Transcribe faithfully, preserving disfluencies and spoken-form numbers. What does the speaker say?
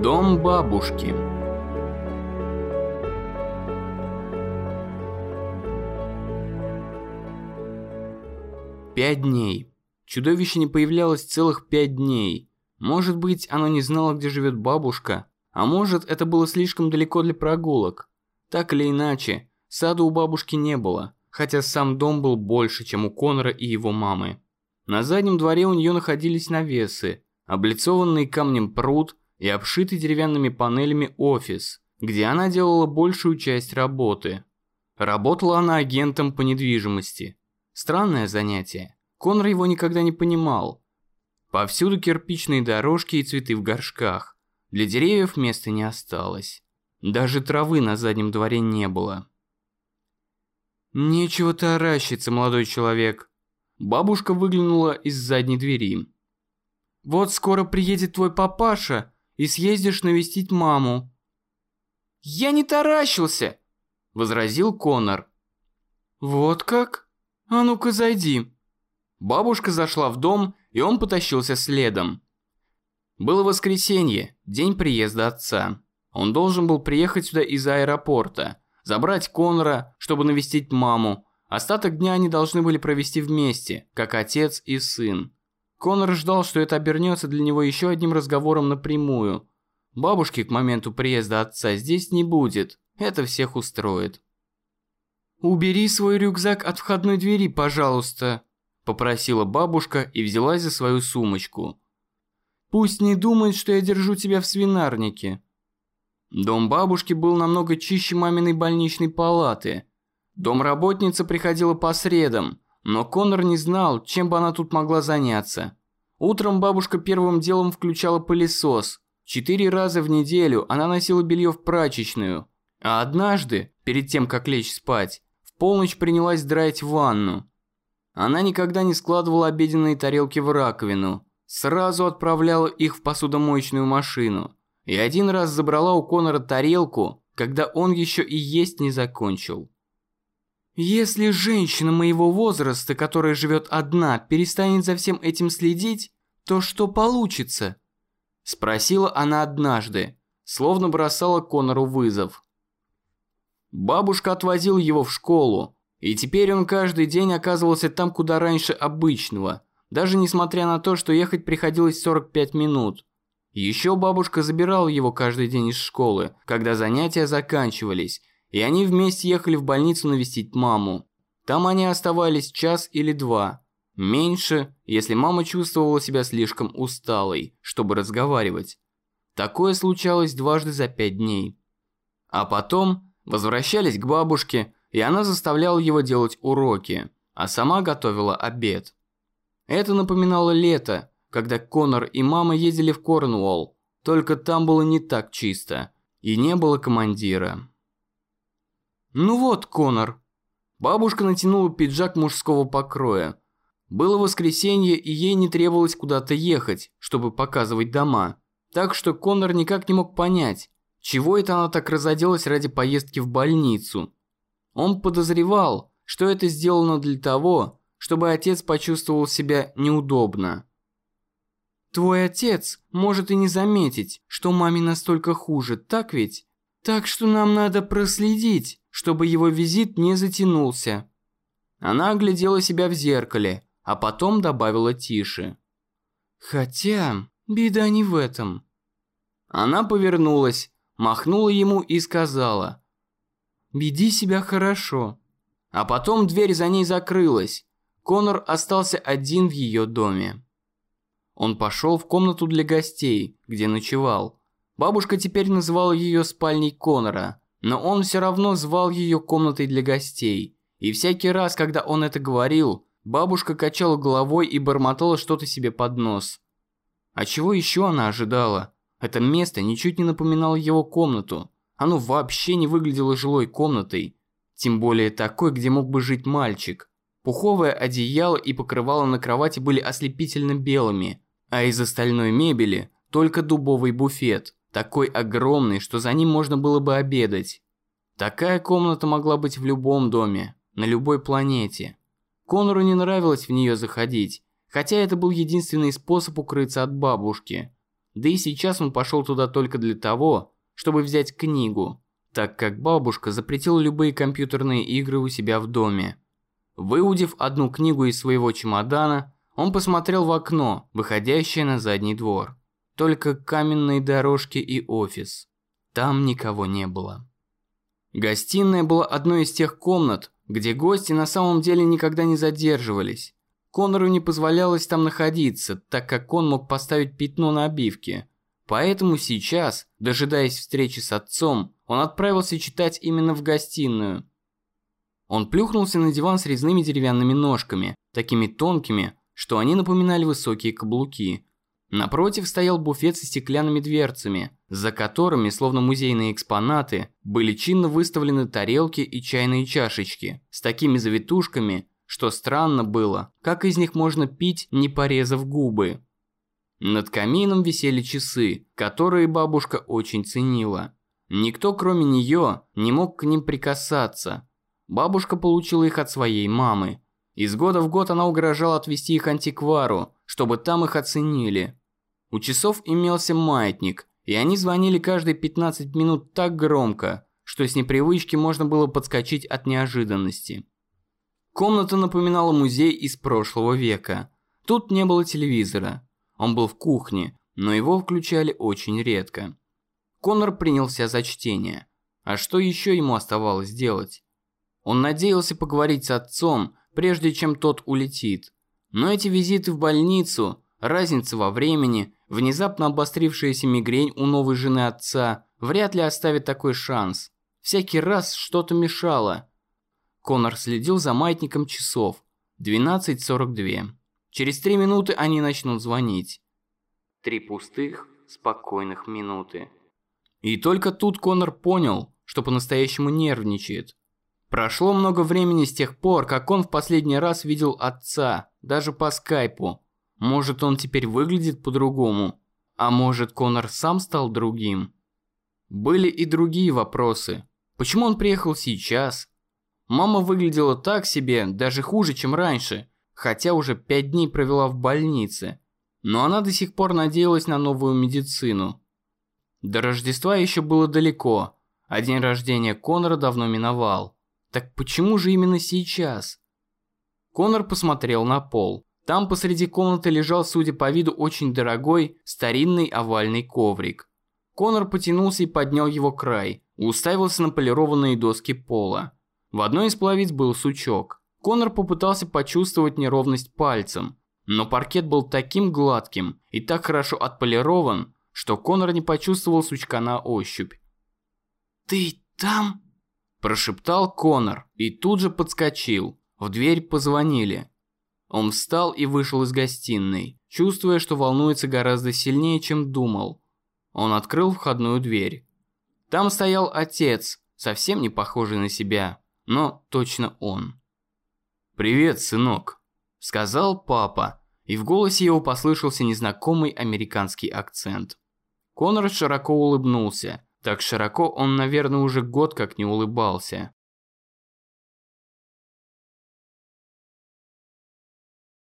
Дом бабушки. Пять дней. Чудовище не появлялось целых пять дней. Может быть, оно не знало, где живет бабушка, а может, это было слишком далеко для прогулок. Так или иначе, сада у бабушки не было, хотя сам дом был больше, чем у Конора и его мамы. На заднем дворе у нее находились навесы, облицованный камнем пруд и обшитый деревянными панелями офис, где она делала большую часть работы. Работала она агентом по недвижимости. Странное занятие. Конор его никогда не понимал. Повсюду кирпичные дорожки и цветы в горшках. Для деревьев места не осталось. Даже травы на заднем дворе не было. «Нечего таращиться, молодой человек». Бабушка выглянула из задней двери. «Вот скоро приедет твой папаша, и съездишь навестить маму». «Я не таращился», – возразил Конор. «Вот как? А ну-ка зайди». Бабушка зашла в дом, и он потащился следом. Было воскресенье, день приезда отца. Он должен был приехать сюда из аэропорта, забрать Конора, чтобы навестить маму. Остаток дня они должны были провести вместе, как отец и сын. Конор ждал, что это обернется для него еще одним разговором напрямую. Бабушки к моменту приезда отца здесь не будет, это всех устроит. «Убери свой рюкзак от входной двери, пожалуйста», – попросила бабушка и взялась за свою сумочку. «Пусть не думает, что я держу тебя в свинарнике». Дом бабушки был намного чище маминой больничной палаты. Домработница приходила по средам, но Конор не знал, чем бы она тут могла заняться. Утром бабушка первым делом включала пылесос. Четыре раза в неделю она носила белье в прачечную. А однажды, перед тем как лечь спать, в полночь принялась драить ванну. Она никогда не складывала обеденные тарелки в раковину. Сразу отправляла их в посудомоечную машину. И один раз забрала у Конора тарелку, когда он еще и есть не закончил. «Если женщина моего возраста, которая живет одна, перестанет за всем этим следить, то что получится?» Спросила она однажды, словно бросала Конору вызов. Бабушка отвозила его в школу, и теперь он каждый день оказывался там куда раньше обычного, даже несмотря на то, что ехать приходилось сорок пять минут. Еще бабушка забирала его каждый день из школы, когда занятия заканчивались, и они вместе ехали в больницу навестить маму. Там они оставались час или два. Меньше, если мама чувствовала себя слишком усталой, чтобы разговаривать. Такое случалось дважды за пять дней. А потом возвращались к бабушке, и она заставляла его делать уроки, а сама готовила обед. Это напоминало лето, когда Конор и мама ездили в Корнуолл, только там было не так чисто, и не было командира. «Ну вот, Конор». Бабушка натянула пиджак мужского покроя. Было воскресенье, и ей не требовалось куда-то ехать, чтобы показывать дома. Так что Конор никак не мог понять, чего это она так разоделась ради поездки в больницу. Он подозревал, что это сделано для того, чтобы отец почувствовал себя неудобно. «Твой отец может и не заметить, что маме настолько хуже, так ведь? Так что нам надо проследить, чтобы его визит не затянулся». Она оглядела себя в зеркале, а потом добавила тише. «Хотя, беда не в этом». Она повернулась, махнула ему и сказала: «Веди себя хорошо». А потом дверь за ней закрылась. Конор остался один в ее доме. Он пошел в комнату для гостей, где ночевал. Бабушка теперь называла ее спальней Конора, но он все равно звал ее комнатой для гостей. И всякий раз, когда он это говорил, бабушка качала головой и бормотала что-то себе под нос. А чего еще она ожидала? Это место ничуть не напоминало его комнату. Оно вообще не выглядело жилой комнатой. Тем более такой, где мог бы жить мальчик. Пуховое одеяло и покрывало на кровати были ослепительно белыми, а из остальной мебели только дубовый буфет, такой огромный, что за ним можно было бы обедать. Такая комната могла быть в любом доме, на любой планете. Конору не нравилось в нее заходить, хотя это был единственный способ укрыться от бабушки. Да и сейчас он пошел туда только для того, чтобы взять книгу, так как бабушка запретила любые компьютерные игры у себя в доме. Выудив одну книгу из своего чемодана, он посмотрел в окно, выходящее на задний двор. Только каменные дорожки и офис. Там никого не было. Гостиная была одной из тех комнат, где гости на самом деле никогда не задерживались. Конору не позволялось там находиться, так как он мог поставить пятно на обивке. Поэтому сейчас, дожидаясь встречи с отцом, он отправился читать именно в гостиную. Он плюхнулся на диван с резными деревянными ножками, такими тонкими, что они напоминали высокие каблуки. Напротив стоял буфет со стеклянными дверцами, за которыми, словно музейные экспонаты, были чинно выставлены тарелки и чайные чашечки с такими завитушками, что странно было, как из них можно пить, не порезав губы. Над камином висели часы, которые бабушка очень ценила. Никто, кроме нее, не мог к ним прикасаться. Бабушка получила их от своей мамы. Из года в год она угрожала отвезти их антиквару, чтобы там их оценили. У часов имелся маятник, и они звонили каждые пятнадцать минут так громко, что с непривычки можно было подскочить от неожиданности. Комната напоминала музей из прошлого века. Тут не было телевизора. Он был в кухне, но его включали очень редко. Конор принялся за чтение. А что еще ему оставалось делать? Он надеялся поговорить с отцом, прежде чем тот улетит. Но эти визиты в больницу, разница во времени, внезапно обострившаяся мигрень у новой жены отца вряд ли оставит такой шанс. Всякий раз что-то мешало. Конор следил за маятником часов. двенадцать сорок два. Через три минуты они начнут звонить. Три пустых, спокойных минуты. И только тут Конор понял, что по-настоящему нервничает. Прошло много времени с тех пор, как он в последний раз видел отца, даже по скайпу. Может, он теперь выглядит по-другому? А может, Конор сам стал другим? Были и другие вопросы. Почему он приехал сейчас? Мама выглядела так себе, даже хуже, чем раньше, хотя уже пять дней провела в больнице. Но она до сих пор надеялась на новую медицину. До Рождества еще было далеко, а день рождения Конора давно миновал. Так почему же именно сейчас? Конор посмотрел на пол. Там посреди комнаты лежал, судя по виду, очень дорогой, старинный овальный коврик. Конор потянулся и поднял его край, уставился на полированные доски пола. В одной из половиц был сучок. Конор попытался почувствовать неровность пальцем, но паркет был таким гладким и так хорошо отполирован, что Конор не почувствовал сучка на ощупь. «Ты там?» – прошептал Конор и тут же подскочил. В дверь позвонили. Он встал и вышел из гостиной, чувствуя, что волнуется гораздо сильнее, чем думал. Он открыл входную дверь. Там стоял отец, совсем не похожий на себя, но точно он. «Привет, сынок», – сказал папа, и в голосе его послышался незнакомый американский акцент. Конор широко улыбнулся. Так широко он, наверное, уже год как не улыбался.